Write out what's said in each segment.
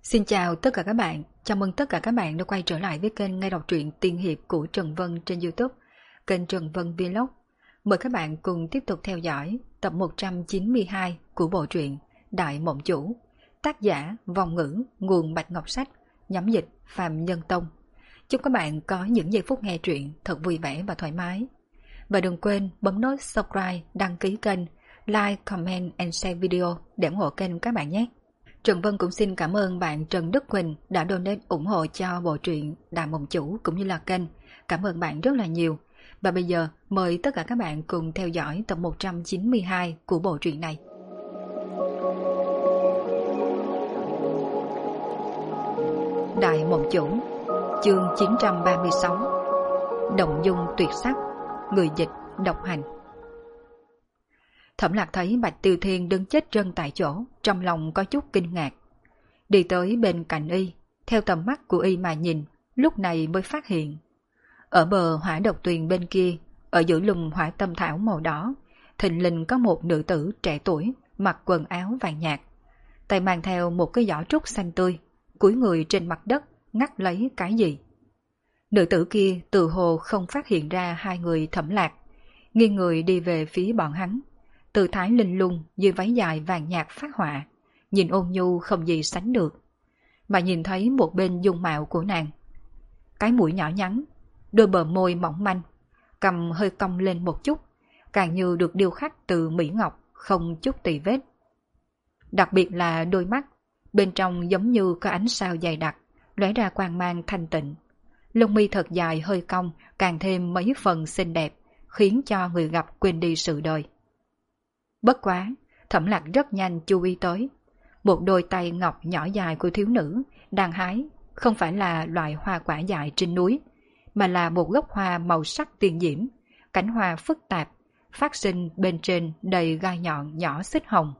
Xin chào tất cả các bạn, chào mừng tất cả các bạn đã quay trở lại với kênh nghe đọc truyện tiên hiệp của Trần Vân trên YouTube, kênh Trần Vân Vlog. Mời các bạn cùng tiếp tục theo dõi tập 192 của bộ truyện Đại Mộng Chủ, tác giả Vong Ngữ, nguồn Bạch Ngọc Sách, nhóm dịch Phạm Nhân Tông. Chúc các bạn có những giây phút nghe truyện thật vui vẻ và thoải mái. Và đừng quên bấm nút subscribe, đăng ký kênh, like, comment and share video để ủng hộ kênh các bạn nhé. Trần Vân cũng xin cảm ơn bạn Trần Đức Quỳnh đã donate ủng hộ cho bộ truyện Đại Mộng Chủ cũng như là kênh. Cảm ơn bạn rất là nhiều. Và bây giờ mời tất cả các bạn cùng theo dõi tập 192 của bộ truyện này. Đại Mộng Chủ, chương 936, Động Dung Tuyệt Sắc, người dịch Độc Hành. Thẩm Lạc thấy Bạch Tiêu Thiên đứng chết chân tại chỗ, trong lòng có chút kinh ngạc. Đi tới bên cạnh y, theo tầm mắt của y mà nhìn, lúc này mới phát hiện. Ở bờ hỏa độc tuyền bên kia, ở giữa lùm hỏa tâm thảo màu đỏ, thình lình có một nữ tử trẻ tuổi, mặc quần áo vàng nhạt. Tay mang theo một cái giỏ trúc xanh tươi, cúi người trên mặt đất, ngắt lấy cái gì. Nữ tử kia từ hồ không phát hiện ra hai người Thẩm Lạc, nghiêng người đi về phía bọn hắn. Tư thái linh lung dưới váy dài vàng nhạt phát họa, nhìn ôn nhu không gì sánh được. Mà nhìn thấy một bên dung mạo của nàng. Cái mũi nhỏ nhắn, đôi bờ môi mỏng manh, cằm hơi cong lên một chút, càng như được điêu khắc từ mỹ ngọc, không chút tì vết. Đặc biệt là đôi mắt, bên trong giống như có ánh sao dày đặc, lóe ra quang mang thanh tịnh. Lông mi thật dài hơi cong, càng thêm mấy phần xinh đẹp, khiến cho người gặp quên đi sự đời. Bất quá, Thẩm Lạc rất nhanh chú ý tới. Một đôi tay ngọc nhỏ dài của thiếu nữ đang hái không phải là loại hoa quả dại trên núi, mà là một gốc hoa màu sắc tiên diễm, cánh hoa phức tạp, phát sinh bên trên đầy gai nhọn nhỏ xích hồng.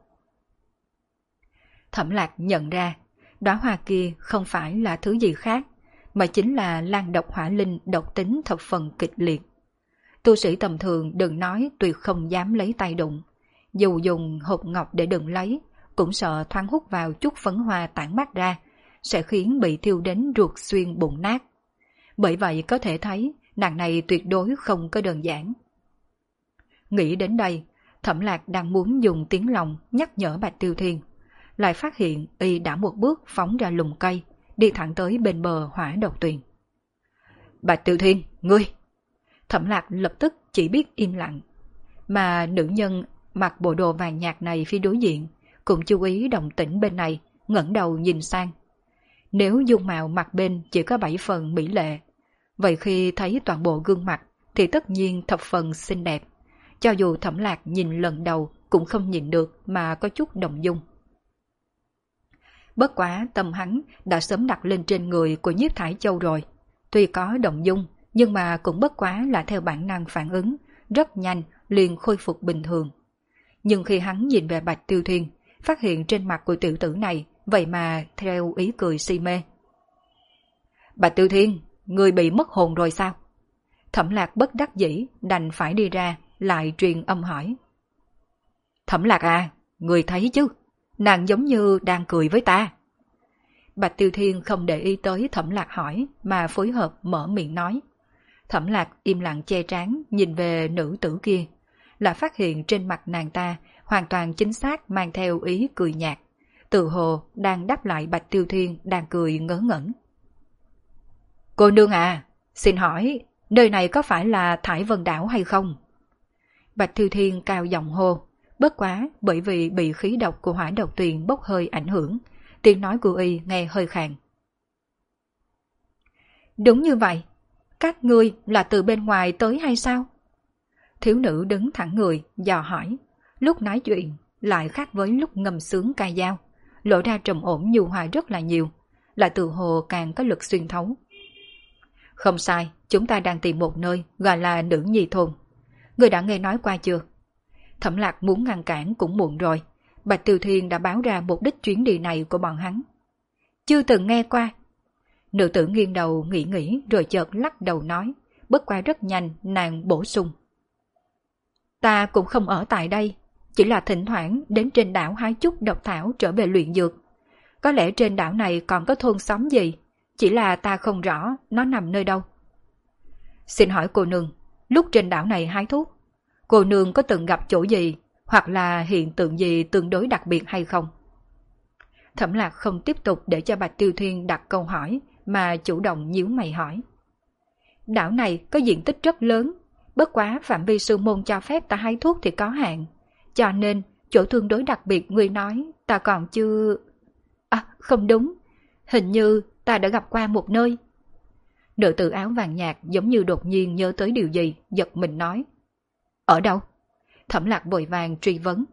Thẩm Lạc nhận ra, đóa hoa kia không phải là thứ gì khác, mà chính là lan độc hỏa linh độc tính thập phần kịch liệt. Tu sĩ tầm thường đừng nói tuyệt không dám lấy tay đụng. Dù dùng hộp ngọc để đựng lấy, cũng sợ thoáng hút vào chút phấn hoa tản mát ra, sẽ khiến bị thiêu đến ruột xuyên bụng nát. Bởi vậy có thể thấy, nàng này tuyệt đối không có đơn giản. Nghĩ đến đây, Thẩm Lạc đang muốn dùng tiếng lòng nhắc nhở Bạch Tiêu Thiên, lại phát hiện y đã một bước phóng ra lùm cây, đi thẳng tới bên bờ hỏa độc tuyền. Bạch Tiêu Thiên, ngươi! Thẩm Lạc lập tức chỉ biết im lặng, mà nữ nhân mặc bộ đồ vàng nhạt này phía đối diện cũng chú ý động tĩnh bên này, ngẩng đầu nhìn sang. Nếu dung mạo mặt bên chỉ có 7 phần mỹ lệ, vậy khi thấy toàn bộ gương mặt thì tất nhiên thập phần xinh đẹp. Cho dù Thẩm Lạc nhìn lần đầu cũng không nhìn được mà có chút động dung. Bất quá tâm hắn đã sớm đặt lên trên người của Nhiếp Thải Châu rồi. Tuy có động dung nhưng mà cũng bất quá là theo bản năng phản ứng, rất nhanh liền khôi phục bình thường. Nhưng khi hắn nhìn về Bạch Tiêu Thiên, phát hiện trên mặt của tiểu tử này vậy mà theo ý cười si mê. Bạch Tiêu Thiên, người bị mất hồn rồi sao? Thẩm Lạc bất đắc dĩ đành phải đi ra, lại truyền âm hỏi. Thẩm Lạc à, người thấy chứ, nàng giống như đang cười với ta. Bạch Tiêu Thiên không để ý tới Thẩm Lạc hỏi mà phối hợp mở miệng nói. Thẩm Lạc im lặng che trán nhìn về nữ tử kia, là phát hiện trên mặt nàng ta hoàn toàn chính xác mang theo ý cười nhạt, tự hồ đang đáp lại Bạch Tiêu Thiên đang cười ngớ ngẩn. Cô nương à, xin hỏi nơi này có phải là Thải Vân Đảo hay không? Bạch Tiêu Thiên cao giọng hô, bất quá bởi vì bị khí độc của hỏa độc tuyền bốc hơi ảnh hưởng, tiếng nói của y nghe hơi khàn. Đúng như vậy, các ngươi là từ bên ngoài tới hay sao? Thiếu nữ đứng thẳng người, dò hỏi, lúc nói chuyện lại khác với lúc ngâm sướng ca dao, lộ ra trầm ổn nhu hòa rất là nhiều, lại tự hồ càng có lực xuyên thấu. Không sai, chúng ta đang tìm một nơi gọi là Nữ Nhi Thôn. Người đã nghe nói qua chưa? Thẩm Lạc muốn ngăn cản cũng muộn rồi, Bạch Tiêu Thiên đã báo ra mục đích chuyến đi này của bọn hắn. Chưa từng nghe qua. Nữ tử nghiêng đầu nghĩ rồi chợt lắc đầu nói, bất qua rất nhanh nàng bổ sung. Ta cũng không ở tại đây, chỉ là thỉnh thoảng đến trên đảo hái chút độc thảo trở về luyện dược. Có lẽ trên đảo này còn có thôn xóm gì, chỉ là ta không rõ nó nằm nơi đâu. Xin hỏi cô nương, lúc trên đảo này hái thuốc, cô nương có từng gặp chỗ gì hoặc là hiện tượng gì tương đối đặc biệt hay không? Thẩm Lạc không tiếp tục để cho Bạch Tiêu Thiên đặt câu hỏi mà chủ động nhíu mày hỏi. Đảo này có diện tích rất lớn, bất quá phạm vi sư môn cho phép ta hái thuốc thì có hạn, cho nên chỗ tương đối đặc biệt người nói ta còn chưa... À, không đúng, hình như ta đã gặp qua một nơi. Nữ tử áo vàng nhạt giống như đột nhiên nhớ tới điều gì, giật mình nói. Ở đâu? Thẩm Lạc vội vàng truy vấn.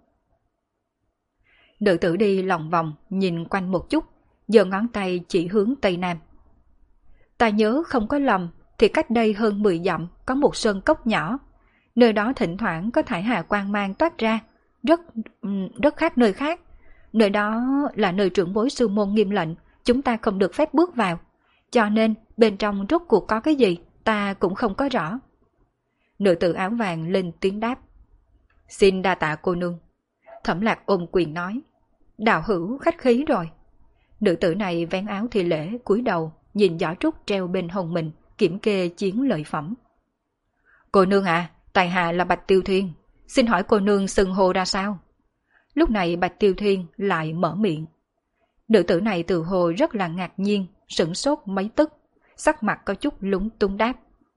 Nữ tử đi lòng vòng, nhìn quanh một chút, giơ ngón tay chỉ hướng tây nam. Ta nhớ không có lầm, thì cách đây hơn 10 dặm có một sơn cốc nhỏ. Nơi đó thỉnh thoảng có thải hà quang mang toát ra, rất khác nơi khác. Nơi đó là nơi trưởng bối sư môn nghiêm lệnh, chúng ta không được phép bước vào. Cho nên bên trong rốt cuộc có cái gì, ta cũng không có rõ. Nữ tử áo vàng lên tiếng đáp. Xin đa tạ cô nương. Thẩm Lạc ôm quyền nói. Đạo hữu khách khí rồi. Nữ tử này vén áo thi lễ cúi đầu, nhìn giỏ trúc treo bên hông mình, kiểm kê chiến lợi phẩm. Cô nương à, tại hạ là Bạch Tiêu Thiên. Xin hỏi cô nương xưng hô ra sao? Lúc này Bạch Tiêu Thiên lại mở miệng. Nữ tử này từ hồ rất là ngạc nhiên, sửng sốt mấy tức, sắc mặt có chút lúng túng đáp.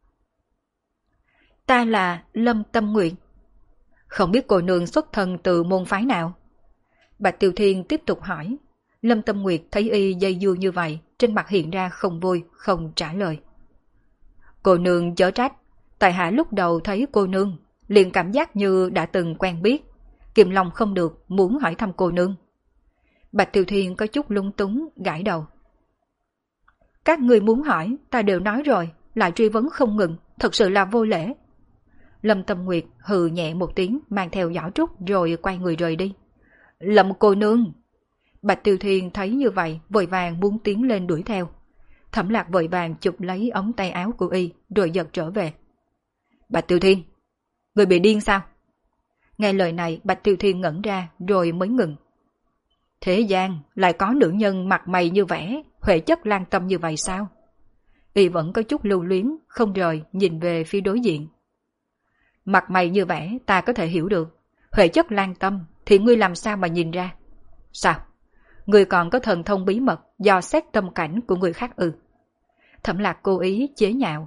Ta là Lâm Tâm Nguyệt. Không biết cô nương xuất thân từ môn phái nào? Bạch Tiêu Thiên tiếp tục hỏi. Lâm Tâm Nguyệt thấy y dây dưa như vậy, trên mặt hiện ra không vui, không trả lời. Cô nương chớ trách, tại hạ lúc đầu thấy cô nương, liền cảm giác như đã từng quen biết, kiềm lòng không được, muốn hỏi thăm cô nương. Bạch Tiêu Thiên có chút lung túng, gãi đầu. Các người muốn hỏi, ta đều nói rồi, lại truy vấn không ngừng, thật sự là vô lễ. Lâm Tâm Nguyệt hừ nhẹ một tiếng, mang theo giỏ trúc rồi quay người rời đi. Lâm cô nương! Bạch Tiêu Thiên thấy như vậy, vội vàng muốn tiến lên đuổi theo. Thẩm Lạc vội vàng chụp lấy ống tay áo của y, rồi giật trở về. Bạch Tiêu Thiên! Người bị điên sao? Nghe lời này, Bạch Tiêu Thiên ngẩn ra, rồi mới ngừng. Thế gian lại có nữ nhân mặt mày như vẽ, huệ chất lan tâm như vậy sao? Y vẫn có chút lưu luyến, không rời, nhìn về phía đối diện. Mặt mày như vẽ ta có thể hiểu được, huệ chất lan tâm thì ngươi làm sao mà nhìn ra? Sao? Ngươi còn có thần thông bí mật dò xét tâm cảnh của người khác ư? Thẩm Lạc cố ý chế nhạo.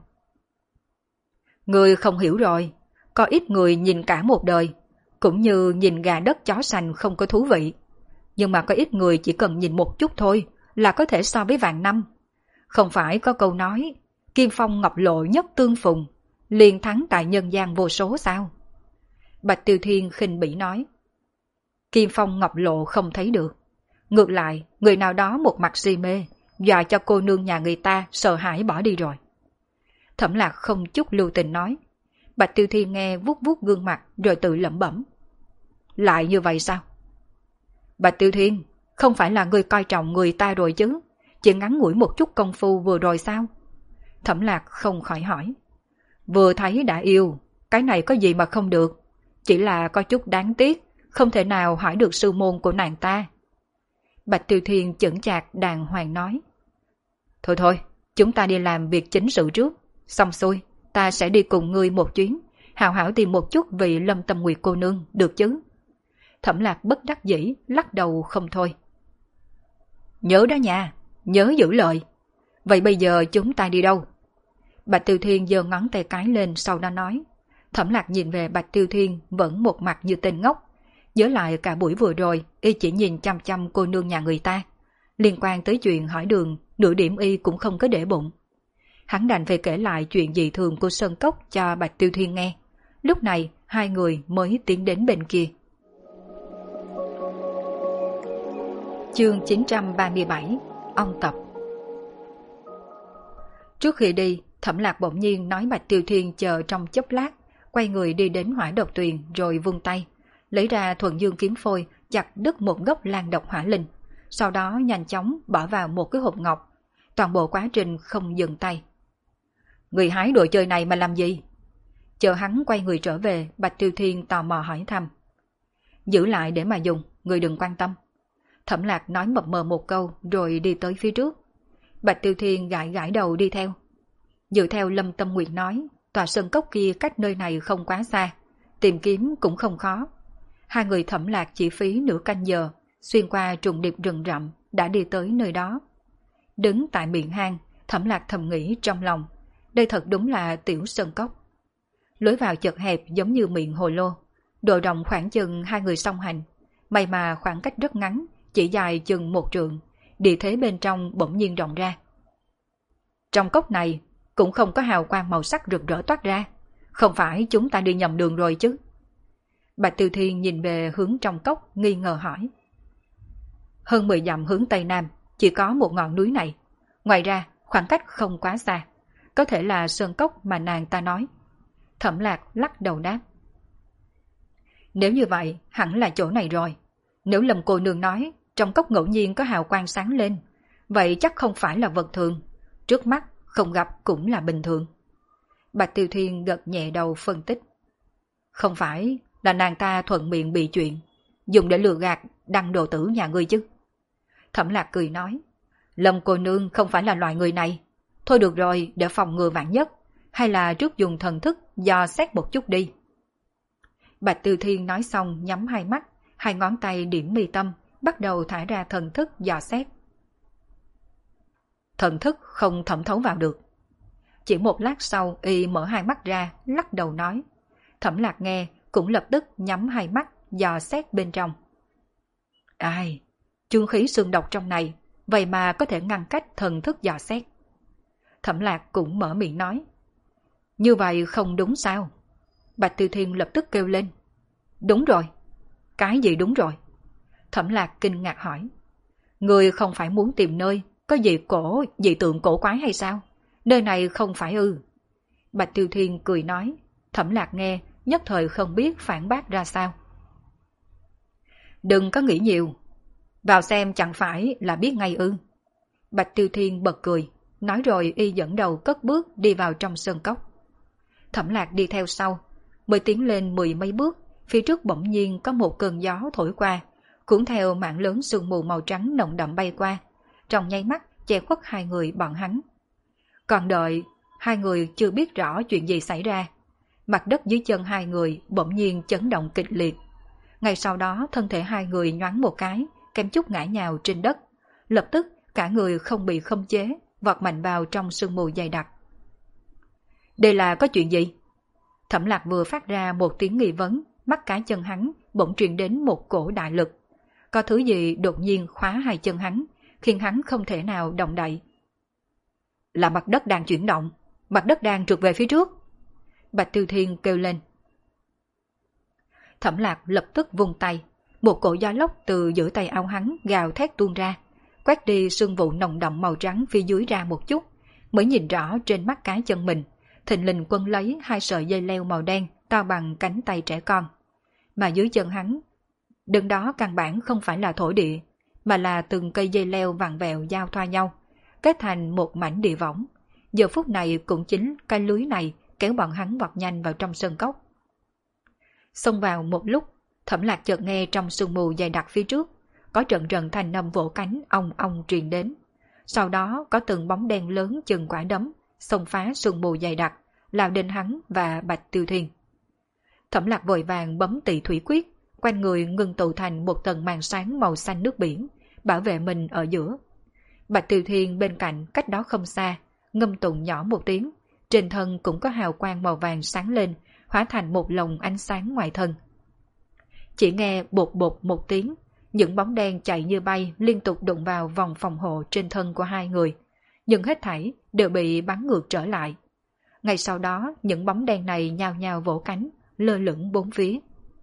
Ngươi không hiểu rồi, có ít người nhìn cả một đời, cũng như nhìn gà đất chó sành không có thú vị. Nhưng mà có ít người chỉ cần nhìn một chút thôi là có thể so với vạn năm. Không phải có câu nói, kim phong ngọc lộ nhất tương phùng, liền thắng tại nhân gian vô số sao? Bạch Tiêu Thiên khinh bỉ nói. Kim phong ngọc lộ không thấy được. Ngược lại, người nào đó một mặt si mê, dọa cho cô nương nhà người ta sợ hãi bỏ đi rồi. Thẩm Lạc không chút lưu tình nói. Bạch Tiêu Thiên nghe vuốt vuốt gương mặt rồi tự lẩm bẩm. Lại như vậy sao? Bạch Tiêu Thiên, không phải là người coi trọng người ta rồi chứ? Chỉ ngắn ngủi một chút công phu vừa rồi sao? Thẩm Lạc không khỏi hỏi. Vừa thấy đã yêu, cái này có gì mà không được. Chỉ là có chút đáng tiếc, không thể nào hỏi được sư môn của nàng ta. Bạch Tiêu Thiên chững chạc đàng hoàng nói. Thôi thôi, chúng ta đi làm việc chính sự trước. Xong xuôi, ta sẽ đi cùng ngươi một chuyến, hào hảo tìm một chút vị Lâm Tâm Nguyệt cô nương, được chứ? Thẩm Lạc bất đắc dĩ, lắc đầu không thôi. Nhớ đó nha, nhớ giữ lời. Vậy bây giờ chúng ta đi đâu? Bạch Tiêu Thiên giơ ngón tay cái lên sau đó nói. Thẩm Lạc nhìn về Bạch Tiêu Thiên vẫn một mặt như tên ngốc. Nhớ lại cả buổi vừa rồi, y chỉ nhìn chăm chăm cô nương nhà người ta. Liên quan tới chuyện hỏi đường, nửa điểm y cũng không có để bụng. Hắn đành phải kể lại chuyện dị thường của Sơn Cốc cho Bạch Tiêu Thiên nghe. Lúc này, hai người mới tiến đến bên kia. Chương 937, Ông Tập. Trước khi đi, Thẩm Lạc bỗng nhiên nói Bạch Tiêu Thiên chờ trong chốc lát, quay người đi đến Hỏa Độc Tuyền rồi vung tay, lấy ra Thuần Dương kiếm phôi, chặt đứt một gốc lan độc hỏa linh, sau đó nhanh chóng bỏ vào một cái hộp ngọc. Toàn bộ quá trình không dừng tay. Người hái đồ chơi này mà làm gì? Chờ hắn quay người trở về, Bạch Tiêu Thiên tò mò hỏi thăm. Giữ lại để mà dùng, người đừng quan tâm. Thẩm Lạc nói mập mờ một câu rồi đi tới phía trước. Bạch Tiêu Thiên gãi gãi đầu đi theo. Dựa theo Lâm Tâm Nguyệt nói, tòa sơn cốc kia cách nơi này không quá xa, tìm kiếm cũng không khó. Hai người Thẩm Lạc chỉ phí nửa canh giờ, xuyên qua trùng điệp rừng rậm, đã đi tới nơi đó. Đứng tại miệng hang, Thẩm Lạc thầm nghĩ trong lòng, đây thật đúng là tiểu sơn cốc. Lối vào chật hẹp giống như miệng hồ lô, độ rộng khoảng chừng hai người song hành. May mà khoảng cách rất ngắn, chỉ dài chừng 1 trượng, địa thế bên trong bỗng nhiên rộng ra. Trong cốc này cũng không có hào quang màu sắc rực rỡ toát ra, không phải chúng ta đi nhầm đường rồi chứ? Bạch Tiêu Thiên nhìn về hướng trong cốc nghi ngờ hỏi. Hơn 10 dặm hướng tây nam, chỉ có một ngọn núi này. Ngoài ra, khoảng cách không quá xa, có thể là sơn cốc mà nàng ta nói. Thẩm Lạc lắc đầu đáp. Nếu như vậy, hẳn là chỗ này rồi. Nếu Lâm cô nương nói, trong cốc ngẫu nhiên có hào quang sáng lên, vậy chắc không phải là vật thường. Trước mắt, không gặp cũng là bình thường. Bạch Tiêu Thiên gật nhẹ đầu phân tích. Không phải là nàng ta thuận miệng bị chuyện, dùng để lừa gạt đăng đồ tử nhà ngươi chứ? Thẩm Lạc cười nói. Lâm cô nương không phải là loại người này. Thôi được rồi, để phòng ngừa vạn nhất, hay là trước dùng thần thức dò xét một chút đi. Bạch Tiêu Thiên nói xong nhắm hai mắt, hai ngón tay điểm mi tâm, bắt đầu thả ra thần thức dò xét. Thần thức không thẩm thấu vào được. Chỉ một lát sau, y mở hai mắt ra, lắc đầu nói. Thẩm Lạc nghe, cũng lập tức nhắm hai mắt, dò xét bên trong. Ai, chương khí xương độc trong này, vậy mà có thể ngăn cách thần thức dò xét. Thẩm Lạc cũng mở miệng nói. Như vậy không đúng sao? Bạch Tiêu Thiên lập tức kêu lên. Đúng rồi. Cái gì đúng rồi? Thẩm Lạc kinh ngạc hỏi. Người không phải muốn tìm nơi có dị tượng cổ quái hay sao? Nơi này không phải ư? Bạch Tiêu Thiên cười nói. Thẩm Lạc nghe, nhất thời không biết phản bác ra sao. Đừng có nghĩ nhiều. Vào xem chẳng phải là biết ngay ư? Bạch Tiêu Thiên bật cười, nói rồi y dẫn đầu cất bước đi vào trong sơn cốc. Thẩm Lạc đi theo sau, mới tiến lên 10 mấy bước, phía trước bỗng nhiên có một cơn gió thổi qua, cuốn theo mảng lớn sương mù màu trắng nồng đậm bay qua, trong nháy mắt che khuất hai người bọn hắn. Còn đợi, hai người chưa biết rõ chuyện gì xảy ra. Mặt đất dưới chân hai người bỗng nhiên chấn động kịch liệt. Ngay sau đó thân thể hai người nhoáng một cái, kém chút ngã nhào trên đất. Lập tức cả người không bị khống chế, vọt mạnh vào trong sương mù dày đặc. Đây là có chuyện gì? Thẩm Lạc vừa phát ra một tiếng nghi vấn, mắt cá chân hắn bỗng truyền đến một cổ đại lực. Có thứ gì đột nhiên khóa hai chân hắn, khiến hắn không thể nào động đậy. Là mặt đất đang chuyển động, mặt đất đang trượt về phía trước. Bạch Tiêu Thiên kêu lên. Thẩm Lạc lập tức vung tay, một cổ gió lốc từ giữa tay áo hắn gào thét tuôn ra, quét đi sương vụ nồng đậm màu trắng phía dưới ra một chút, mới nhìn rõ trên mắt cá chân mình, thình lình quấn lấy hai sợi dây leo màu đen to bằng cánh tay trẻ con. Mà dưới chân hắn, đứng đó căn bản không phải là thổ địa, mà là từng cây dây leo vặn vẹo giao thoa nhau, kết thành một mảnh địa võng. Giờ phút này cũng chính cái lưới này kéo bọn hắn vọt nhanh vào trong sơn cốc. Xông vào một lúc, Thẩm Lạc chợt nghe trong sương mù dày đặc phía trước có trận trận thanh âm vỗ cánh ong ong truyền đến. Sau đó có từng bóng đen lớn chừng quả đấm xông phá sương mù dày đặc, lao đến hắn và Bạch Tiêu Thiên. Thẩm Lạc vội vàng bấm Tỳ thủy quyết, quanh người ngưng tụ thành một tầng màn sáng màu xanh nước biển, bảo vệ mình ở giữa. Bạch Tiêu Thiên bên cạnh cách đó không xa, ngâm tụng nhỏ một tiếng, trên thân cũng có hào quang màu vàng sáng lên, hóa thành một lồng ánh sáng ngoài thân. Chỉ nghe bột bột một tiếng, những bóng đen chạy như bay liên tục đụng vào vòng phòng hộ trên thân của hai người, nhưng hết thảy đều bị bắn ngược trở lại. Ngay sau đó, những bóng đen này nhao nhao vỗ cánh, lơ lửng bốn phía.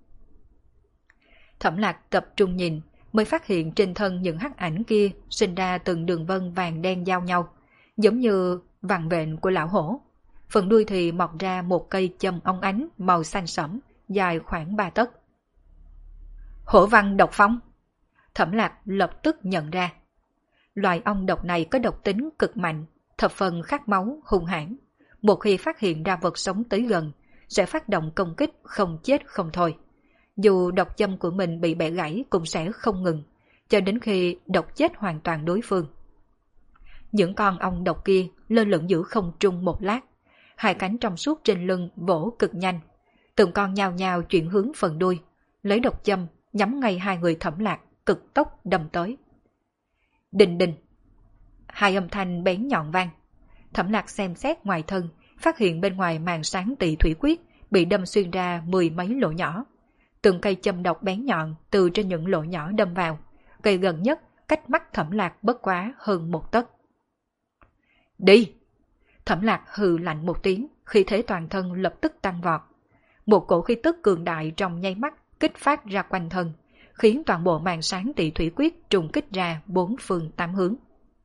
Thẩm Lạc tập trung nhìn, mới phát hiện trên thân những hắc ảnh kia sinh ra từng đường vân vàng đen giao nhau, giống như vằn vện của lão hổ. Phần đuôi thì mọc ra một cây châm óng ánh màu xanh sẫm, dài khoảng 3 tấc. Hổ văn độc phong. Thẩm Lạc lập tức nhận ra. Loài ong độc này có độc tính cực mạnh, thập phần khát máu, hung hãn. Một khi phát hiện ra vật sống tới gần, sẽ phát động công kích không chết không thôi. Dù độc châm của mình bị bẻ gãy cũng sẽ không ngừng, cho đến khi độc chết hoàn toàn đối phương. Những con ong độc kia lơ lửng giữa không trung một lát, hai cánh trong suốt trên lưng vỗ cực nhanh, từng con nhao nhao chuyển hướng phần đuôi, lấy độc châm nhắm ngay hai người Thẩm Lạc, cực tốc đâm tới. Đinh đinh, hai âm thanh bén nhọn vang. Thẩm Lạc xem xét ngoài thân, phát hiện bên ngoài màn sáng Tỳ Thủy Quyết bị đâm xuyên ra 10 mấy lỗ nhỏ. Từng cây châm độc bén nhọn từ trên những lỗ nhỏ đâm vào, cây gần nhất cách mắt Thẩm Lạc bất quá hơn 1 tấc. Đi! Thẩm Lạc hừ lạnh một tiếng, khí thế toàn thân lập tức tăng vọt. Một cổ khí tức cường đại trong nháy mắt kích phát ra quanh thân, khiến toàn bộ màn sáng Tỳ Thủy Quyết trùng kích ra 4 phương 8 hướng.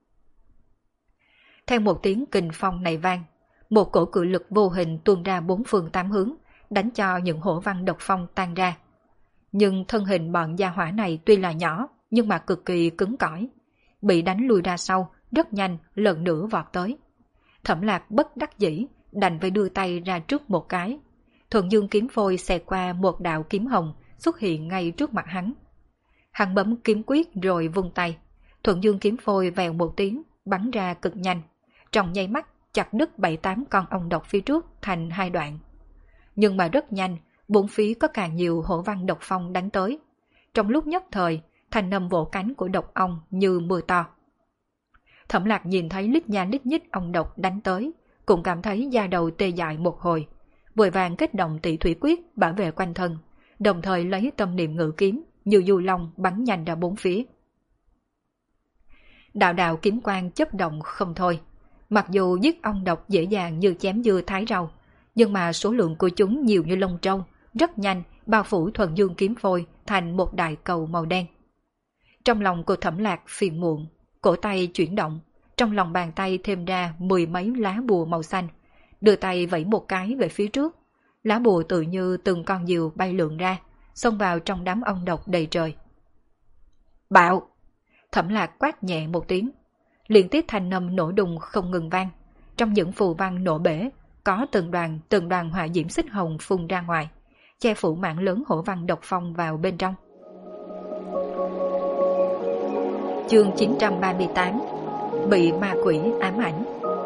Theo một tiếng kình phong này vang, một cổ cự lực vô hình tuôn ra 4 phương 8 hướng, đánh cho những hổ văn độc phong tan ra. Nhưng thân hình bọn gia hỏa này tuy là nhỏ, nhưng mà cực kỳ cứng cỏi, bị đánh lùi ra sau, rất nhanh lần nữa vọt tới. Thẩm Lạc bất đắc dĩ, đành phải đưa tay ra trước một cái. Thuần Dương kiếm phôi xẹt qua một đạo kiếm hồng xuất hiện ngay trước mặt hắn. Hắn bấm kiếm quyết rồi vung tay, Thuần Dương kiếm phôi vèo một tiếng bắn ra cực nhanh, trong nháy mắt chặt đứt 7-8 con ong độc phía trước thành 2 đoạn. Nhưng mà rất nhanh, bốn phía có càng nhiều hổ văn độc phong đánh tới. Trong lúc nhất thời, thanh âm vỗ cánh của độc ong như mưa to. Thẩm Lạc nhìn thấy lít nha lít nhít ong độc đánh tới, cũng cảm thấy da đầu tê dại một hồi, vội vàng kết động Tỳ Thủy Quyết bảo vệ quanh thân, đồng thời lấy tâm niệm ngự kiếm như du long bắn nhanh ra bốn phía. Đạo đạo kiếm quang chớp động không thôi. Mặc dù giết ong độc dễ dàng như chém dưa thái rau, nhưng mà số lượng của chúng nhiều như lông trâu, rất nhanh bao phủ Thuần Dương kiếm phôi thành một đại cầu màu đen. Trong lòng của Thẩm Lạc phiền muộn, cổ tay chuyển động, trong lòng bàn tay thêm ra 10 mấy lá bùa màu xanh, đưa tay vẫy một cái về phía trước. Lá bùa tự như từng con diều bay lượn ra, xông vào trong đám ong độc đầy trời. Bạo! Thẩm Lạc quát nhẹ một tiếng, liên tiếp thanh âm nổ đùng không ngừng vang. Trong những phù văn nổ bể, có từng đoàn hỏa diễm xích hồng phun ra ngoài, che phủ mảng lớn hổ văn độc phong vào bên trong. Chương 938: Bị ma quỷ ám ảnh.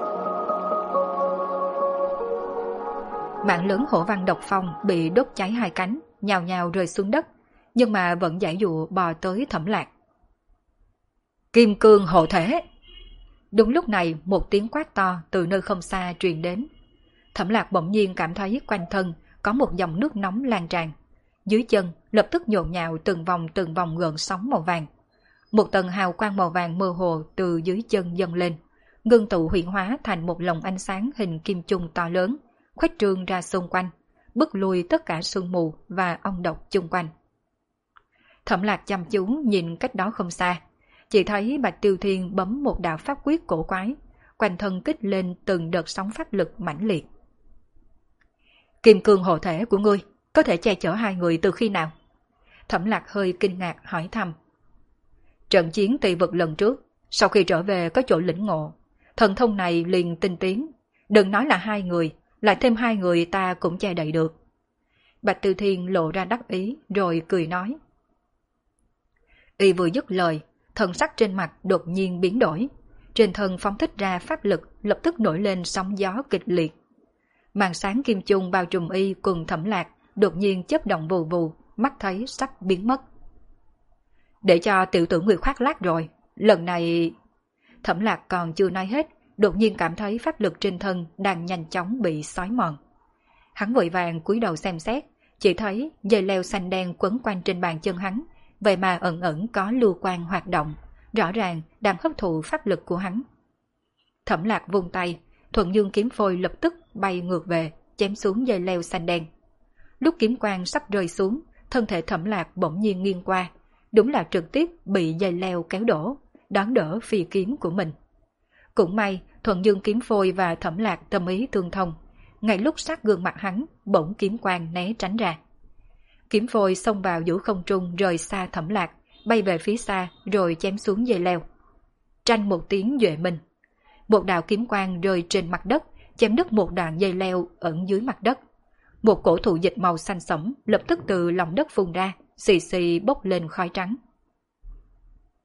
Mảng lớn hổ văn độc phong bị đốt cháy hai cánh, nhào nhào rơi xuống đất, nhưng mà vẫn giãy dụa bò tới Thẩm Lạc. Kim cương hộ thể! Đúng lúc này một tiếng quát to từ nơi không xa truyền đến. Thẩm Lạc bỗng nhiên cảm thấy quanh thân có một dòng nước nóng lan tràn. Dưới chân lập tức nhộn nhạo từng vòng gợn sóng màu vàng. Một tầng hào quang màu vàng mơ hồ từ dưới chân dâng lên, ngưng tụ huyễn hóa thành một lồng ánh sáng hình kim chung to lớn, khuếch trương ra xung quanh, bức lui tất cả sương mù và ong độc chung quanh. Thẩm Lạc chăm chú nhìn cách đó không xa, chỉ thấy Bạch Tiêu Thiên bấm một đạo pháp quyết cổ quái, quanh thân kích lên từng đợt sóng pháp lực mãnh liệt. Kim cương hộ thể của ngươi có thể che chở hai người từ khi nào? Thẩm Lạc hơi kinh ngạc hỏi thăm. Trận chiến Tỳ Vực lần trước, sau khi trở về có chỗ lĩnh ngộ, thần thông này liền tinh tiến, đừng nói là hai người, lại thêm hai người ta cũng che đậy được. Bạch Tiêu Thiên lộ ra đắc ý rồi cười nói. Y vừa dứt lời, thần sắc trên mặt đột nhiên biến đổi, trên thân phóng thích ra pháp lực lập tức nổi lên sóng gió kịch liệt. Màn sáng kim chung bao trùm y cùng Thẩm Lạc đột nhiên chớp động vù vù, mắt thấy sắp biến mất. Để cho tiểu tử người khoác lác rồi, lần này... Thẩm Lạc còn chưa nói hết, đột nhiên cảm thấy pháp lực trên thân đang nhanh chóng bị xói mòn. Hắn vội vàng cúi đầu xem xét, chỉ thấy dây leo xanh đen quấn quanh trên bàn chân hắn, vậy mà ẩn ẩn có lưu quang hoạt động, rõ ràng đang hấp thụ pháp lực của hắn. Thẩm Lạc vung tay, Thuần Dương kiếm phôi lập tức bay ngược về, chém xuống dây leo xanh đen. Lúc kiếm quang sắp rơi xuống, thân thể Thẩm Lạc bỗng nhiên nghiêng qua, đúng là trực tiếp bị dây leo kéo đổ, đón đỡ phi kiếm của mình. Cũng may, Thuần Dương kiếm phôi và Thẩm Lạc tâm ý tương thông, ngay lúc sát gương mặt hắn, bỗng kiếm quang né tránh ra. Kiếm phôi xông vào giữa không trung rời xa Thẩm Lạc, bay về phía xa rồi chém xuống dây leo. Tranh một tiếng duệ minh, một đạo kiếm quang rơi trên mặt đất, chém đứt một đoạn dây leo ẩn dưới mặt đất. Một cổ thụ dịch màu xanh sẫm lập tức từ lòng đất phun ra, xì xì bốc lên khói trắng.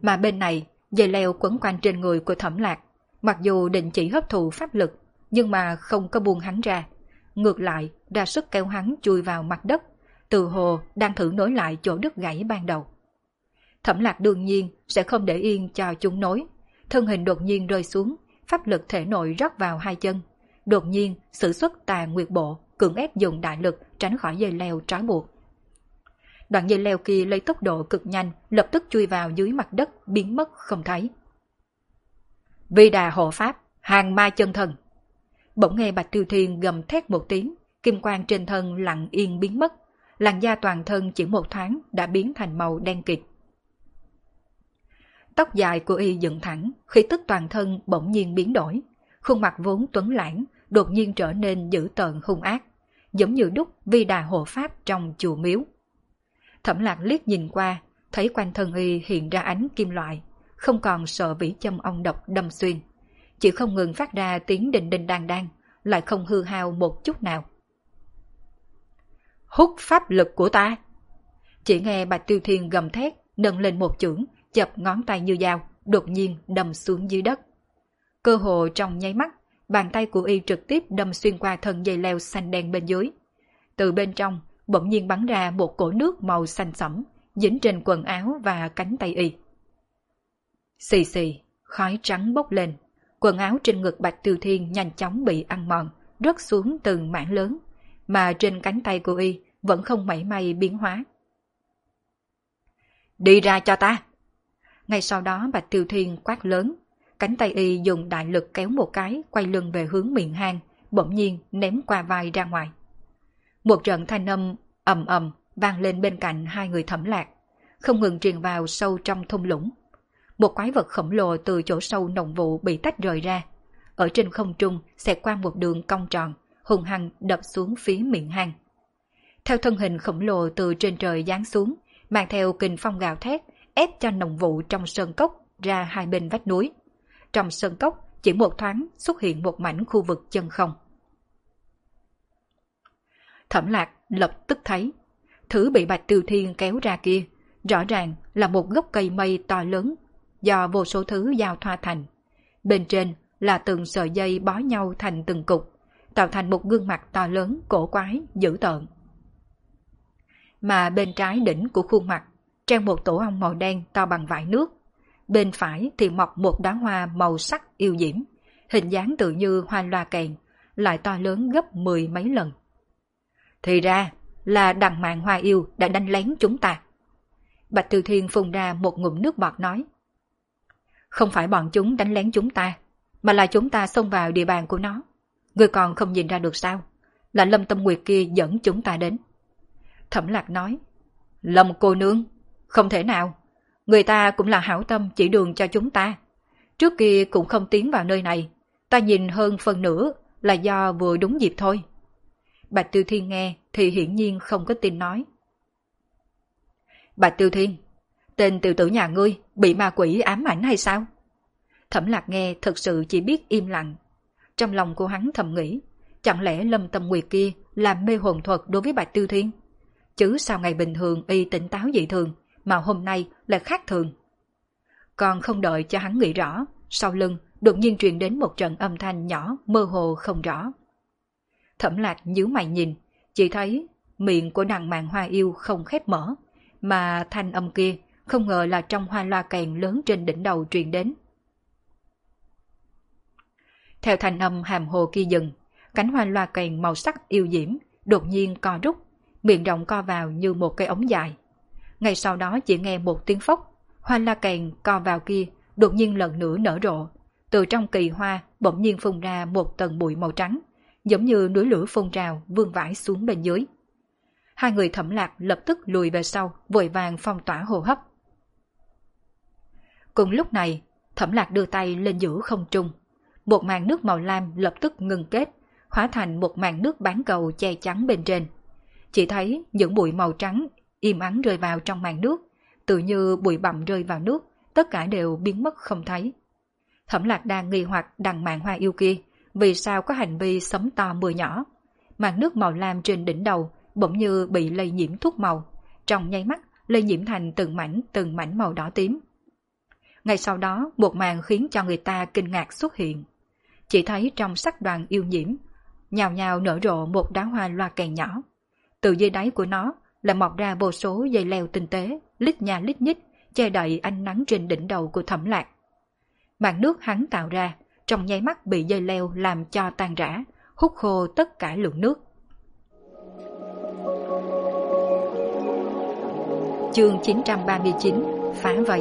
Mà bên này, dây leo quấn quanh trên người của Thẩm Lạc, mặc dù định chỉ hấp thụ pháp lực, nhưng mà không có buông hắn ra. Ngược lại, ra sức kéo hắn chui vào mặt đất, từ hồ đang thử nối lại chỗ đứt gãy ban đầu. Thẩm Lạc đương nhiên sẽ không để yên cho chúng nối. Thân hình đột nhiên rơi xuống, pháp lực thể nội rót vào hai chân. Đột nhiên sử xuất Tà Nguyệt Bộ, cưỡng ép dùng đại lực tránh khỏi dây leo trói buộc. Đoạn dây leo kia lấy tốc độ cực nhanh, lập tức chui vào dưới mặt đất, biến mất không thấy. Vi Đà hộ pháp, hàng ma chân thần. Bỗng nghe Bạch Tiêu Thiên gầm thét một tiếng, kim quang trên thân lặng yên biến mất, làn da toàn thân chỉ một thoáng đã biến thành màu đen kịt. Tóc dài của y dựng thẳng, khí tức toàn thân bỗng nhiên biến đổi, khuôn mặt vốn tuấn lãng đột nhiên trở nên dữ tợn hung ác, giống như đúc Vi Đà hộ pháp trong chùa miếu. Thẩm Lạc liếc nhìn qua, thấy quanh thân y hiện ra ánh kim loại, không còn sợ vĩ châm ong độc đâm xuyên, chỉ không ngừng phát ra tiếng đinh đinh đang đang, lại không hư hao một chút nào. Hút pháp lực của ta! Chỉ nghe Bạch Tiêu Thiên gầm thét, nâng lên một chưởng, chập ngón tay như dao, đột nhiên đâm xuống dưới đất. Cơ hồ trong nháy mắt, bàn tay của y trực tiếp đâm xuyên qua thân dây leo xanh đen bên dưới. Từ bên trong, bỗng nhiên bắn ra một cổ nước màu xanh sẫm, dính trên quần áo và cánh tay y. Xì xì, khói trắng bốc lên, quần áo trên ngực Bạch Tiêu Thiên nhanh chóng bị ăn mòn, rớt xuống từng mảng lớn, mà trên cánh tay của y vẫn không mảy may biến hóa. Đi ra cho ta! Ngay sau đó Bạch Tiêu Thiên quát lớn, cánh tay y dùng đại lực kéo một cái, quay lưng về hướng miệng hang, bỗng nhiên ném qua vai ra ngoài. Một trận thanh âm ầm ầm vang lên bên cạnh hai người Thẩm Lạc, không ngừng truyền vào sâu trong thung lũng. Một quái vật khổng lồ từ chỗ sâu nồng vụ bị tách rời ra, ở trên không trung xẹt qua một đường cong tròn, hung hăng đập xuống phía miệng hang. Theo thân hình khổng lồ từ trên trời giáng xuống, mang theo kình phong gào thét, ép cho nồng vụ trong sơn cốc ra hai bên vách núi. Trong sơn cốc chỉ một thoáng xuất hiện một mảnh khu vực chân không. Thẩm Lạc lập tức thấy, thứ bị Bạch Tiêu Thiên kéo ra kia, rõ ràng là một gốc cây mây to lớn, do vô số thứ giao thoa thành. Bên trên là từng sợi dây bó nhau thành từng cục, tạo thành một gương mặt to lớn, cổ quái, dữ tợn. Mà bên trái đỉnh của khuôn mặt, treo một tổ ong màu đen to bằng vải nước. Bên phải thì mọc một đóa hoa màu sắc yêu diễm, hình dáng tự như hoa loa kèn, lại to lớn gấp 10 mấy lần. Thì ra là đằng mạn hoa yêu đã đánh lén chúng ta. Bạch Tiêu Thiên phun ra một ngụm nước bọt nói. Không phải bọn chúng đánh lén chúng ta, mà là chúng ta xông vào địa bàn của nó. Ngươi còn không nhìn ra được sao? Là Lâm Tâm Nguyệt kia dẫn chúng ta đến. Thẩm Lạc nói. Lâm cô nương, không thể nào. Người ta cũng là hảo tâm chỉ đường cho chúng ta. Trước kia cũng không tiến vào nơi này. Ta nhìn hơn phần nửa là do vừa đúng dịp thôi. Bạch Tiêu Thiên nghe thì hiển nhiên không có tin nói. Bạch Tiêu Thiên, tên tiểu tử nhà ngươi bị ma quỷ ám ảnh hay sao? Thẩm Lạc nghe thật sự chỉ biết im lặng. Trong lòng của hắn thầm nghĩ, chẳng lẽ Lâm Tâm Nguyệt kia làm mê hồn thuật đối với Bạch Tiêu Thiên? Chứ sao ngày bình thường y tỉnh táo dị thường, mà hôm nay lại khác thường. Còn không đợi cho hắn nghĩ rõ, sau lưng đột nhiên truyền đến một trận âm thanh nhỏ mơ hồ không rõ. Thẩm Lạc nhíu mày nhìn, chỉ thấy miệng của đằng mạn hoa yêu không khép mở, mà thanh âm kia không ngờ là trong hoa loa kèn lớn trên đỉnh đầu truyền đến. Theo thanh âm hàm hồ kia dừng, cánh hoa loa kèn màu sắc yêu diễm đột nhiên co rút, miệng rộng co vào như một cây ống dài. Ngay sau đó chỉ nghe một tiếng phốc, hoa loa kèn co vào kia đột nhiên lần nữa nở rộ, từ trong kỳ hoa bỗng nhiên phun ra một tầng bụi màu trắng, giống như núi lửa phun trào vương vãi xuống bên dưới. Hai người Thẩm Lạc lập tức lùi về sau, vội vàng phong tỏa hô hấp. Cùng lúc này, Thẩm Lạc đưa tay lên giữa không trung, một màn nước màu lam lập tức ngừng kết, hóa thành một màn nước bán cầu che chắn bên trên. Chỉ thấy những bụi màu trắng im ắng rơi vào trong màn nước, tự như bụi bặm rơi vào nước, tất cả đều biến mất không thấy. Thẩm Lạc đang nghi hoặc đằng mạn hoa yêu kia vì sao có hành vi sấm to mưa nhỏ. Màn nước màu lam trên đỉnh đầu bỗng như bị lây nhiễm thuốc màu, trong nháy mắt lây nhiễm thành từng mảnh màu đỏ tím. Ngay sau đó một màn khiến cho người ta kinh ngạc xuất hiện. Chỉ thấy trong sắc đoàn yêu nhiễm, nhào nhào nở rộ một đóa hoa loa kèn nhỏ. Từ dưới đáy của nó là mọc ra vô số dây leo tinh tế, lít nha lít nhít, che đậy ánh nắng trên đỉnh đầu của Thẩm Lạc. Màn nước hắn tạo ra, trong nháy mắt bị dây leo làm cho tan rã, hút khô tất cả lượng nước. Chương 939 Phá vây.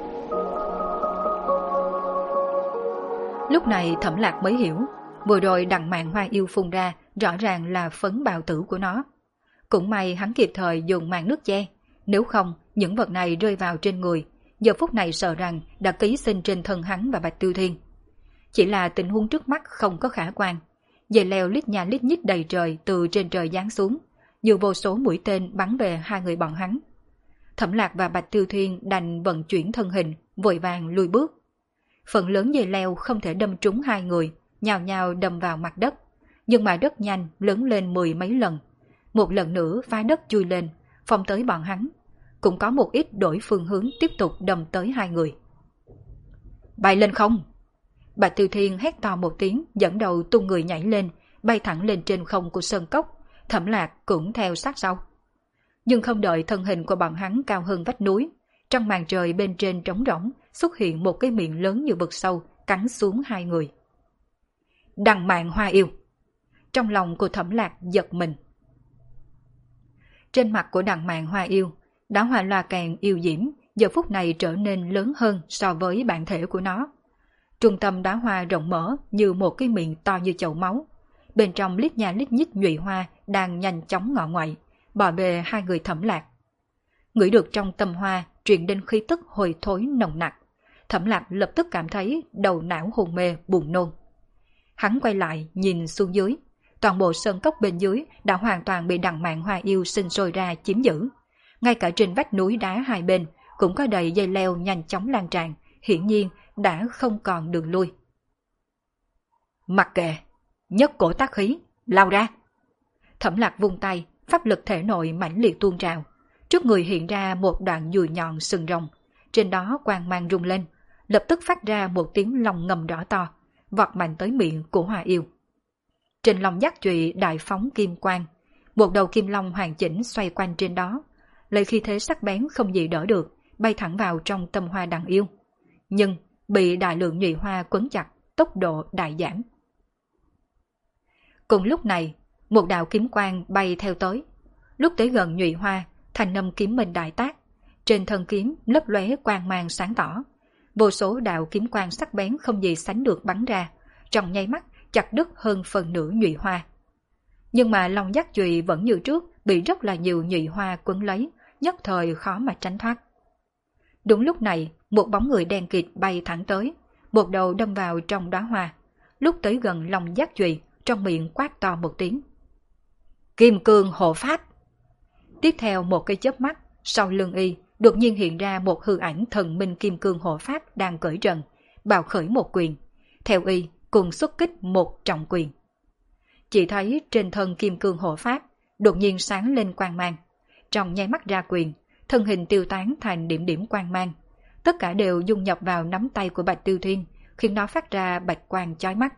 Lúc này Thẩm Lạc mới hiểu, vừa rồi đằng màn hoa yêu phun ra rõ ràng là phấn bào tử của nó. Cũng may hắn kịp thời dùng màn nước che, nếu không những vật này rơi vào trên người, giờ phút này sợ rằng đã ký sinh trên thân hắn và Bạch Tiêu Thiên. Chỉ là tình huống trước mắt không có khả quan, dây leo lít nha lít nhít đầy trời từ trên trời giáng xuống, như vô số mũi tên bắn về hai người bọn hắn. Thẩm Lạc và Bạch Tiêu Thiên đành vận chuyển thân hình, vội vàng lùi bước. Phần lớn dây leo không thể đâm trúng hai người, nhào nhào đâm vào mặt đất, nhưng mà rất nhanh lớn lên 10 mấy lần. Một lần nữa phá đất chui lên, phong tới bọn hắn. Cũng có một ít đổi phương hướng tiếp tục đâm tới hai người. Bay lên không! Bạch Tiêu Thiên hét to một tiếng, dẫn đầu tung người nhảy lên, bay thẳng lên trên không của sơn cốc. Thẩm Lạc cũng theo sát sau. Nhưng không đợi thân hình của bọn hắn cao hơn vách núi, trong màn trời bên trên trống rỗng xuất hiện một cái miệng lớn như vực sâu cắn xuống hai người. Đằng mạn hoa yêu! Trong lòng của Thẩm Lạc giật mình. Trên mặt của đằng mạn hoa yêu, đóa hoa loa kèn yêu diễm giờ phút này trở nên lớn hơn so với bản thể của nó. Trung tâm đóa hoa rộng mở như một cái miệng to như chậu máu. Bên trong lít nha lít nhít nhụy hoa đang nhanh chóng ngọ ngoại, bò về hai người Thẩm Lạc. Ngửi được trong tâm hoa truyền đến khí tức hồi thối nồng nặc. Thẩm Lạc lập tức cảm thấy đầu não hôn mê buồn nôn. Hắn quay lại nhìn xuống dưới, toàn bộ sơn cốc bên dưới đã hoàn toàn bị đằng mạn hoa yêu sinh sôi ra chiếm giữ. Ngay cả trên vách núi đá hai bên cũng có đầy dây leo nhanh chóng lan tràn, hiển nhiên đã không còn đường lui. Mặc kệ, nhất cổ tác khí, lao ra! Thẩm Lạc vung tay, pháp lực thể nội mãnh liệt tuôn trào. Trước người hiện ra một đoạn dùi nhọn sừng rồng, trên đó quang mang rung lên, lập tức phát ra một tiếng long ngầm đỏ to, vọt mạnh tới miệng của hoa yêu. Trên lòng giác trụy đại phóng kim quang, một đầu kim long hoàn chỉnh xoay quanh trên đó, lấy khí thế sắc bén không gì đỡ được, bay thẳng vào trong tâm hoa đằng yêu. Nhưng bị đại lượng nhụy hoa quấn chặt, tốc độ đại giảm. Cùng lúc này, một đạo kiếm quang bay theo tới. Lúc tới gần nhụy hoa, thanh âm kiếm minh đại tác, trên thân kiếm lấp lóe quang mang sáng tỏ. Vô số đạo kiếm quang sắc bén không gì sánh được bắn ra, trong nháy mắt chặt đứt hơn phần nửa nhụy hoa. Nhưng mà lòng giác trụy vẫn như trước, bị rất là nhiều nhụy hoa quấn lấy, nhất thời khó mà tránh thoát. Đúng lúc này, một bóng người đen kịt bay thẳng tới, một đầu đâm vào trong đóa hoa. Lúc tới gần lòng giác trụy, trong miệng quát to một tiếng. Kim cương hộ pháp! Tiếp theo một cái chớp mắt, sau lưng y đột nhiên hiện ra một hư ảnh thần minh kim cương hộ pháp đang cởi trần, bạo khởi một quyền. Theo y cùng xuất kích một trọng quyền. Chỉ thấy trên thân kim cương hộ pháp đột nhiên sáng lên quang mang. Trong nháy mắt ra quyền, thân hình tiêu tán thành điểm điểm quang mang. Tất cả đều dung nhập vào nắm tay của Bạch Tiêu Thiên, khiến nó phát ra bạch quang chói mắt.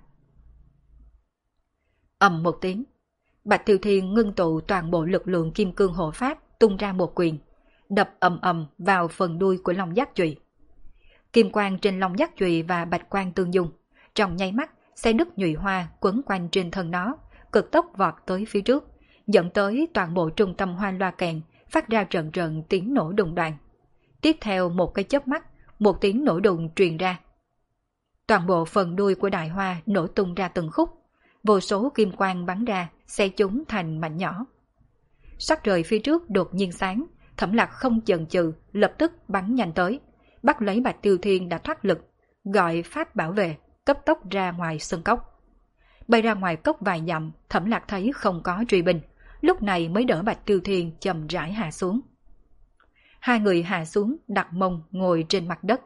Ầm một tiếng, Bạch Tiêu Thiên ngưng tụ toàn bộ lực lượng kim cương hộ pháp tung ra một quyền, đập ầm ầm vào phần đuôi của long giác chùy. Kim quang trên long giác chùy và bạch quang tương dung, trong nháy mắt xe đứt nhụy hoa quấn quanh trên thân nó, cực tốc vọt tới phía trước, dẫn tới toàn bộ trung tâm hoa loa kèn phát ra trận trận tiếng nổ đùng đoàng. Tiếp theo một cái chớp mắt, một tiếng nổ đùng truyền ra. Toàn bộ phần đuôi của đại hoa nổ tung ra từng khúc, vô số kim quang bắn ra, xé chúng thành mảnh nhỏ. Sắc trời phía trước đột nhiên sáng, Thẩm Lạc không chần chừ, lập tức bắn nhanh tới, bắt lấy Bạch Tiêu Thiên đã thoát lực, gọi pháp bảo vệ, cấp tốc ra ngoài sân cốc. Bay ra ngoài cốc vài dặm, Thẩm Lạc thấy không có truy binh, lúc này mới đỡ Bạch Tiêu Thiên chậm rãi hạ xuống. Hai người hạ xuống đặt mông ngồi trên mặt đất.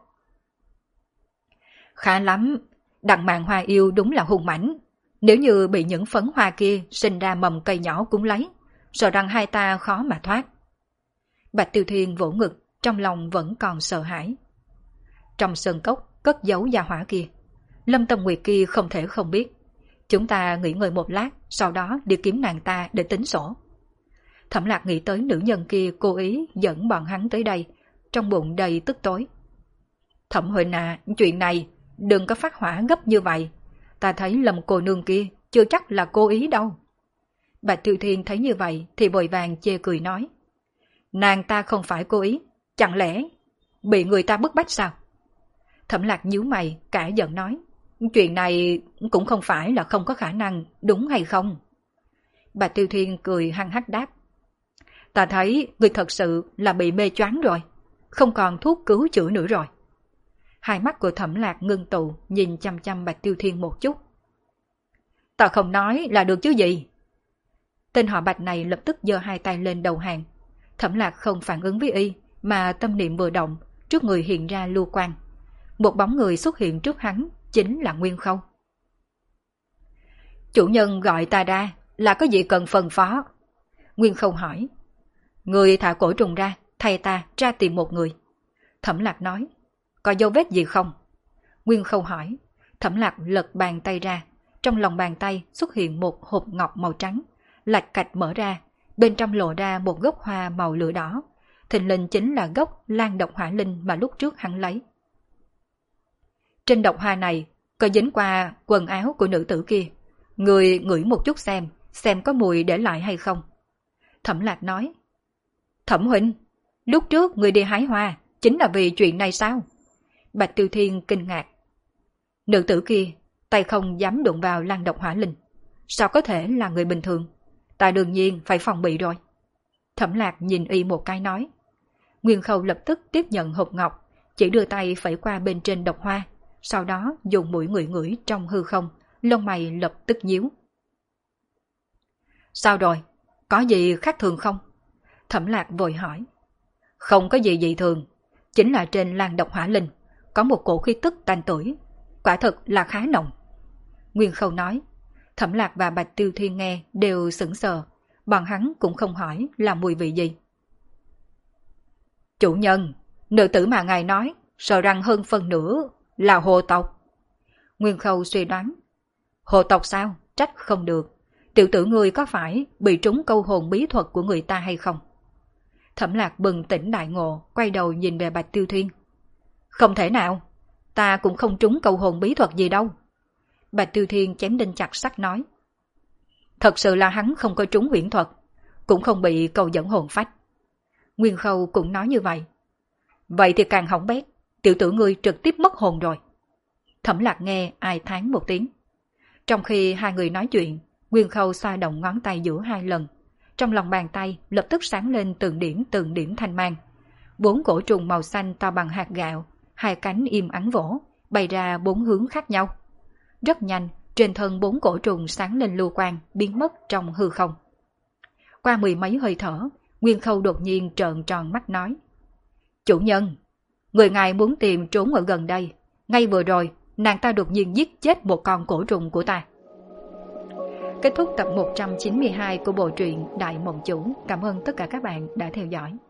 Khá lắm, đằng mạn hoa yêu đúng là hung mãnh. Nếu như bị những phấn hoa kia sinh ra mầm cây nhỏ cũng lấy, sợ rằng hai ta khó mà thoát. Bạch Tiêu Thiên vỗ ngực, trong lòng vẫn còn sợ hãi. trong sơn cốc cất giấu gia hỏa kia. Lâm Tâm Nguyệt kia không thể không biết. Chúng ta nghỉ ngơi một lát, sau đó đi kiếm nàng ta để tính sổ. Thẩm Lạc nghĩ tới nữ nhân kia cố ý dẫn bọn hắn tới đây, trong bụng đầy tức tối. Thẩm huynh à, chuyện này đừng có phát hỏa gấp như vậy. Ta thấy Lâm cô nương kia chưa chắc là cố ý đâu. Bạch Tiêu Thiên thấy như vậy thì vội vàng chê cười nói. Nàng ta không phải cố ý, chẳng lẽ bị người ta bức bách sao? Thẩm Lạc nhíu mày, cả giận nói. Chuyện này cũng không phải là không có khả năng, đúng hay không? Bạch Tiêu Thiên cười hăng hắc đáp. Ta thấy người thật sự là bị mê choáng rồi, không còn thuốc cứu chữa nữa rồi. Hai mắt của Thẩm Lạc ngưng tụ, nhìn chăm chăm Bạch Tiêu Thiên một chút. Ta không nói là được chứ gì? Tên họ Bạch này lập tức giơ hai tay lên đầu hàng. Thẩm Lạc không phản ứng với y, mà tâm niệm vừa động, trước người hiện ra lưu quang. Một bóng người xuất hiện trước hắn, chính là Nguyên Khâu. Chủ nhân gọi ta ra, là có gì cần phân phó? Nguyên Khâu hỏi. Người thả cổ trùng ra, thay ta ra tìm một người. Thẩm Lạc nói. Có dấu vết gì không? Nguyên Khâu hỏi. Thẩm Lạc lật bàn tay ra, trong lòng bàn tay xuất hiện một hộp ngọc màu trắng, lạch cạch mở ra, bên trong lộ ra một gốc hoa màu lửa đỏ. Thình lình chính là gốc lan độc hỏa linh mà lúc trước hắn lấy. Trên độc hoa này có dính qua quần áo của nữ tử kia. Người ngửi một chút xem có mùi để lại hay không. Thẩm Lạc nói. Thẩm huynh, lúc trước người đi hái hoa chính là vì chuyện này sao? Bạch Tiêu Thiên kinh ngạc. Nữ tử kia tay không dám đụng vào lan độc hỏa linh, sao có thể là người bình thường? Ta đương nhiên phải phòng bị rồi. Thẩm Lạc nhìn y một cái nói. Nguyên Khâu lập tức tiếp nhận hộp ngọc, chỉ đưa tay phẩy qua bên trên độc hoa, sau đó dùng mũi ngửi ngửi trong hư không, lông mày lập tức nhíu. Sao rồi? Có gì khác thường không? Thẩm Lạc vội hỏi. Không có gì dị thường, chính là trên lan độc hỏa linh có một cổ khí tức tanh tưởi, quả thật là khá nồng. Nguyên Khâu nói. Thẩm Lạc và Bạch Tiêu Thiên nghe đều sững sờ, bọn hắn cũng không hỏi là mùi vị gì. Chủ nhân, nữ tử mà ngài nói sợ rằng hơn phần nửa là hồ tộc. Nguyên Khâu suy đoán. Hồ tộc sao? Trách không được. Tiểu tử ngươi có phải bị trúng câu hồn bí thuật của người ta hay không? Thẩm Lạc bừng tỉnh đại ngộ, quay đầu nhìn về Bạch Tiêu Thiên. Không thể nào, ta cũng không trúng câu hồn bí thuật gì đâu. Bạch Tiêu Thiên chém đinh chặt sắt nói. Thật sự là hắn không có trúng huyễn thuật, cũng không bị câu dẫn hồn phách. Nguyên Khâu cũng nói như vậy. Vậy thì càng hỏng bét, tiểu tử ngươi trực tiếp mất hồn rồi. Thẩm Lạc nghe ai thán một tiếng. Trong khi hai người nói chuyện, Nguyên Khâu xoa động ngón tay giữa hai lần. Trong lòng bàn tay lập tức sáng lên từng điểm thanh mang. 4 cổ trùng màu xanh to bằng hạt gạo, hai cánh im ắng vỗ, bay ra 4 hướng khác nhau. Rất nhanh, trên thân 4 cổ trùng sáng lên lưu quang, biến mất trong hư không. Qua 10 mấy hơi thở, Nguyên Khâu đột nhiên trợn tròn mắt nói. Chủ nhân, người ngài muốn tìm trốn ở gần đây. Ngay vừa rồi, nàng ta đột nhiên giết chết một con cổ trùng của ta. Kết thúc tập 192 của bộ truyện Đại Mộng Chủ. Cảm ơn tất cả các bạn đã theo dõi.